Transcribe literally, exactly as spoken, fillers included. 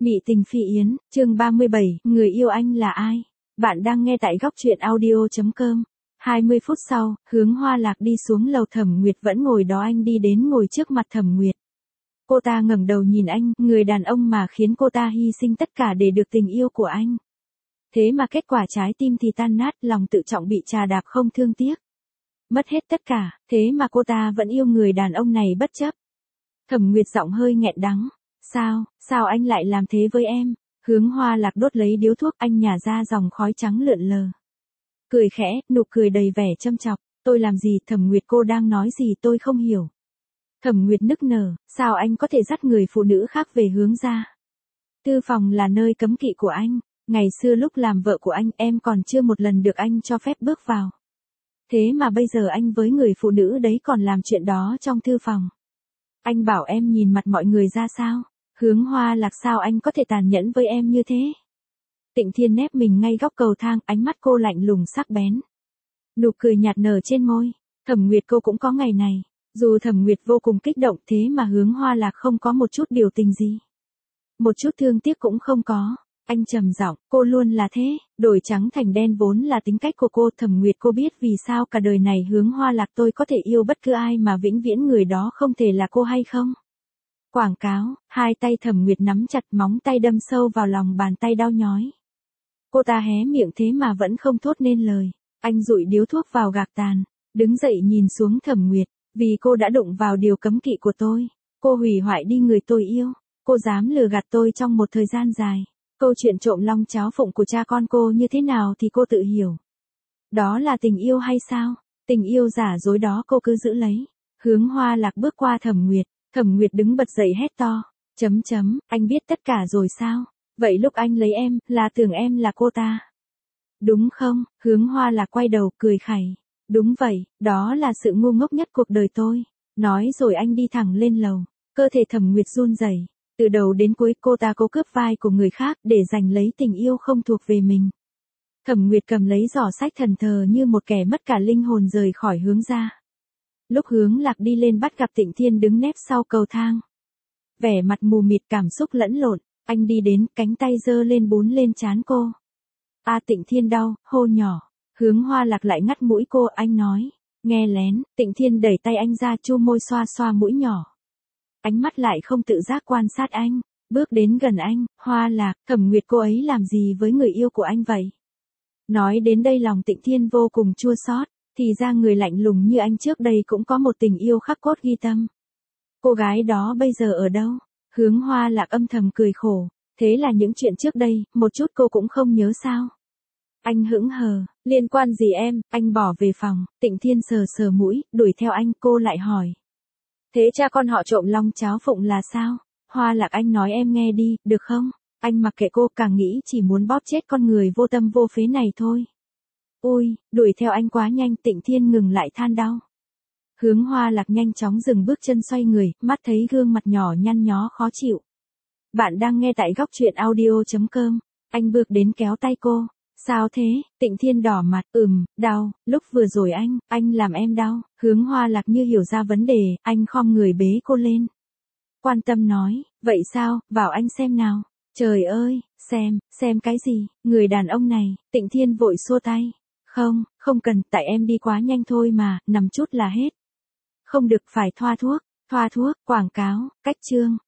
Mị tình phi yến, chương ba mươi bảy, người yêu anh là ai? Bạn đang nghe tại góc truyện audio chấm com. hai mươi phút sau, Hướng Hoa Lạc đi xuống lầu, Thẩm Nguyệt vẫn ngồi đó. Anh đi đến ngồi trước mặt Thẩm Nguyệt. Cô ta ngẩng đầu nhìn anh, người đàn ông mà khiến cô ta hy sinh tất cả để được tình yêu của anh. Thế mà kết quả trái tim thì tan nát, lòng tự trọng bị trà đạp không thương tiếc. Mất hết tất cả, thế mà cô ta vẫn yêu người đàn ông này bất chấp. Thẩm Nguyệt giọng hơi nghẹn đắng. Sao, sao anh lại làm thế với em? Hướng Hoa Lạc đốt lấy điếu thuốc, anh nhả ra dòng khói trắng lượn lờ. Cười khẽ, nụ cười đầy vẻ châm chọc. Tôi làm gì? Thẩm Nguyệt, cô đang nói gì tôi không hiểu. Thẩm Nguyệt nức nở, sao anh có thể dắt người phụ nữ khác về Hướng gia? Tư phòng là nơi cấm kỵ của anh. Ngày xưa lúc làm vợ của anh, em còn chưa một lần được anh cho phép bước vào. Thế mà bây giờ anh với người phụ nữ đấy còn làm chuyện đó trong thư phòng. Anh bảo em nhìn mặt mọi người ra sao? Hướng Hoa Lạc, sao anh có thể tàn nhẫn với em như thế? Tịnh Thiên nép mình ngay góc cầu thang, ánh mắt cô lạnh lùng sắc bén. Nụ cười nhạt nở trên môi. Thẩm Nguyệt, cô cũng có ngày này. Dù Thẩm Nguyệt vô cùng kích động, thế mà Hướng Hoa Lạc không có một chút biểu tình gì. Một chút thương tiếc cũng không có. Anh trầm giọng, cô luôn là thế, đổi trắng thành đen vốn là tính cách của cô. Thẩm Nguyệt, cô biết vì sao cả đời này Hướng Hoa Lạc tôi có thể yêu bất cứ ai mà vĩnh viễn người đó không thể là cô hay không? Quảng cáo. Hai tay Thẩm Nguyệt nắm chặt, móng tay đâm sâu vào lòng bàn tay đau nhói. Cô ta hé miệng thế mà vẫn không thốt nên lời. Anh dụi điếu thuốc vào gạc tàn, đứng dậy nhìn xuống Thẩm Nguyệt. Vì cô đã đụng vào điều cấm kỵ của tôi, cô hủy hoại đi người tôi yêu, cô dám lừa gạt tôi trong một thời gian dài. Câu chuyện trộm long cháo phụng của cha con cô như thế nào thì cô tự hiểu. Đó là tình yêu hay sao? Tình yêu giả dối đó cô cứ giữ lấy. Hướng Hoa Lạc bước qua Thẩm Nguyệt. Thẩm Nguyệt đứng bật dậy hét to. Chấm chấm, anh biết tất cả rồi sao? Vậy lúc anh lấy em, là tưởng em là cô ta. Đúng không? Hướng Hoa Lạc quay đầu cười khẩy. Đúng vậy, đó là sự ngu ngốc nhất cuộc đời tôi. Nói rồi anh đi thẳng lên lầu. Cơ thể Thẩm Nguyệt run rẩy. Từ đầu đến cuối cô ta cố cướp vai của người khác để giành lấy tình yêu không thuộc về mình. Thẩm Nguyệt cầm lấy giỏ sách thần thờ như một kẻ mất cả linh hồn rời khỏi Hướng gia. Lúc Hướng Lạc đi lên bắt gặp Tịnh Thiên đứng nép sau cầu thang. Vẻ mặt mù mịt, cảm xúc lẫn lộn, anh đi đến, cánh tay giơ lên bún lên trán cô. A Tịnh Thiên đau, hô nhỏ. Hướng Hoa Lạc lại ngắt mũi cô, anh nói. Nghe lén. Tịnh Thiên đẩy tay anh ra, chu môi xoa xoa mũi nhỏ. Ánh mắt lại không tự giác quan sát anh, bước đến gần anh. Hoa Lạc, Thẩm Nguyệt cô ấy làm gì với người yêu của anh vậy? Nói đến đây lòng Tịnh Thiên vô cùng chua xót, thì ra người lạnh lùng như anh trước đây cũng có một tình yêu khắc cốt ghi tâm. Cô gái đó bây giờ ở đâu? Hướng Hoa Lạc âm thầm cười khổ, thế là những chuyện trước đây, một chút cô cũng không nhớ sao? Anh hững hờ, liên quan gì em? Anh bỏ về phòng. Tịnh Thiên sờ sờ mũi, đuổi theo anh. Cô lại hỏi. Thế cha con họ trộm long cháo phụng là sao? Hoa Lạc, anh nói em nghe đi, được không? Anh mặc kệ cô, càng nghĩ chỉ muốn bóp chết con người vô tâm vô phế này thôi. Ôi, đuổi theo anh quá nhanh. Tịnh Thiên ngừng lại than đau. Hướng Hoa Lạc nhanh chóng dừng bước chân, xoay người, mắt thấy gương mặt nhỏ nhăn nhó khó chịu. Bạn đang nghe tại góc truyện audio chấm com. Anh bước đến kéo tay cô. Sao thế? Tịnh Thiên đỏ mặt. Ừm, đau, lúc vừa rồi anh, anh làm em đau. Hướng Hoa Lạc như hiểu ra vấn đề, anh khom người bế cô lên. Quan tâm nói, vậy sao, vào anh xem nào. Trời ơi, xem, xem cái gì, người đàn ông này. Tịnh Thiên vội xua tay. Không, không cần, tại em đi quá nhanh thôi mà, nằm chút là hết. Không được, phải thoa thuốc. Thoa thuốc. Quảng cáo. Cách chương.